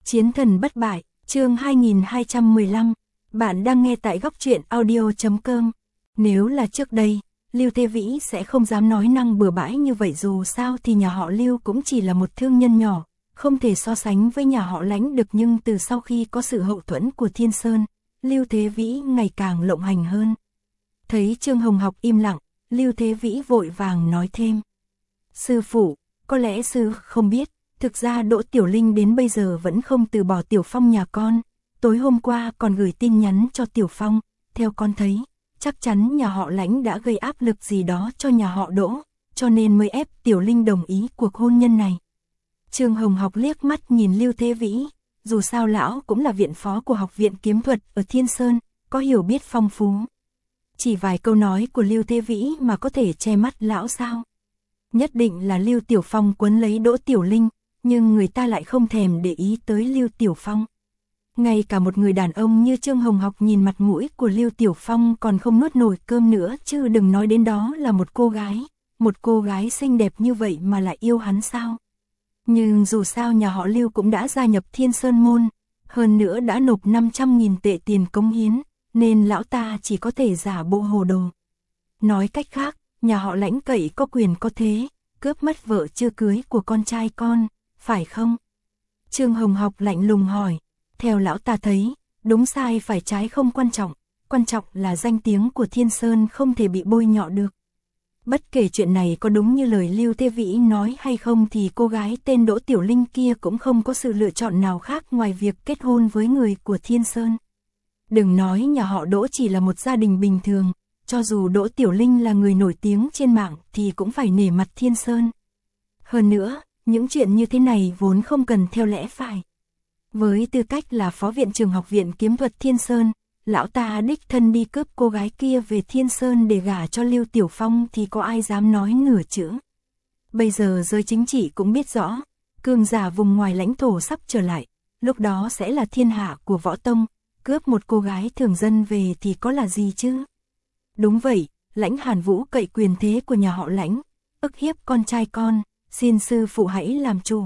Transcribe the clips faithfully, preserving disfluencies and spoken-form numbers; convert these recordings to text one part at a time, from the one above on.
Chiến thần bất bại, chương hai nghìn hai trăm mười lăm. Bạn đang nghe tại góc truyện audio chấm com. Nếu là trước đây, Lưu Thế Vĩ sẽ không dám nói năng bừa bãi như vậy, dù sao thì nhà họ Lưu cũng chỉ là một thương nhân nhỏ, không thể so sánh với nhà họ Lãnh được, nhưng từ sau khi có sự hậu thuẫn của Thiên Sơn, Lưu Thế Vĩ ngày càng lộng hành hơn. Thấy Trương Hồng Học im lặng, Lưu Thế Vĩ vội vàng nói thêm. Sư phụ, có lẽ sư không biết, thực ra Đỗ Tiểu Linh đến bây giờ vẫn không từ bỏ Tiểu Phong nhà con, tối hôm qua còn gửi tin nhắn cho Tiểu Phong, theo con thấy, chắc chắn nhà họ Lãnh đã gây áp lực gì đó cho nhà họ Đỗ, cho nên mới ép Tiểu Linh đồng ý cuộc hôn nhân này. Trương Hồng Học liếc mắt nhìn Lưu Thế Vĩ, dù sao lão cũng là viện phó của Học viện Kiếm thuật ở Thiên Sơn, có hiểu biết phong phú. Chỉ vài câu nói của Lưu Thế Vĩ mà có thể che mắt lão sao? Nhất định là Lưu Tiểu Phong quấn lấy Đỗ Tiểu Linh, nhưng người ta lại không thèm để ý tới Lưu Tiểu Phong. Ngay cả một người đàn ông như Trương Hồng Học nhìn mặt mũi của Lưu Tiểu Phong còn không nuốt nổi cơm nữa, chứ đừng nói đến đó là một cô gái, một cô gái xinh đẹp như vậy mà lại yêu hắn sao? Nhưng dù sao nhà họ Lưu cũng đã gia nhập Thiên Sơn môn, hơn nữa đã nộp năm trăm nghìn tệ tiền cống hiến, nên lão ta chỉ có thể giả bộ hồ đồ. Nói cách khác, nhà họ Lãnh cậy có quyền có thế, cướp mất vợ chưa cưới của con trai con, phải không? Trương Hồng Học lạnh lùng hỏi. Theo lão ta thấy, đúng sai phải trái không quan trọng, quan trọng là danh tiếng của Thiên Sơn không thể bị bôi nhọ được. Bất kể chuyện này có đúng như lời Lưu Thế Vĩ nói hay không thì cô gái tên Đỗ Tiểu Linh kia cũng không có sự lựa chọn nào khác ngoài việc kết hôn với người của Thiên Sơn. Đừng nói nhà họ Đỗ chỉ là một gia đình bình thường, cho dù Đỗ Tiểu Linh là người nổi tiếng trên mạng thì cũng phải nể mặt Thiên Sơn. Hơn nữa, những chuyện như thế này vốn không cần theo lẽ phải. Với tư cách là phó viện trưởng Học viện Kiếm thuật Thiên Sơn, lão ta đích thân đi cướp cô gái kia về Thiên Sơn để gả cho Lưu Tiểu Phong thì có ai dám nói nửa chữ. Bây giờ giới chính trị cũng biết rõ, cường giả vùng ngoài lãnh thổ sắp trở lại, lúc đó sẽ là thiên hạ của võ tông, cướp một cô gái thường dân về thì có là gì chứ? Đúng vậy, Lãnh Hàn Vũ cậy quyền thế của nhà họ Lãnh, ức hiếp con trai con, xin sư phụ hãy làm chủ.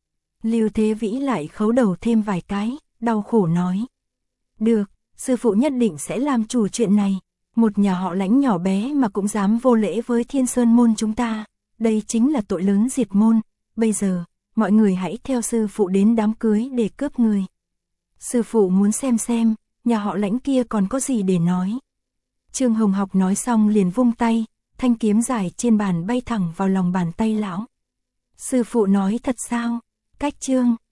Lưu Thế Vĩ lại khấu đầu thêm vài cái, đau khổ nói. Được, sư phụ nhất định sẽ làm chủ chuyện này. Một nhà họ Lãnh nhỏ bé mà cũng dám vô lễ với Thiên Sơn môn chúng ta, đây chính là tội lớn diệt môn. Bây giờ, mọi người hãy theo sư phụ đến đám cưới để cướp người. Sư phụ muốn xem xem, nhà họ Lãnh kia còn có gì để nói. Trương Hồng Học nói xong liền vung tay, thanh kiếm dài trên bàn bay thẳng vào lòng bàn tay lão. Sư phụ nói thật sao? Cách Trương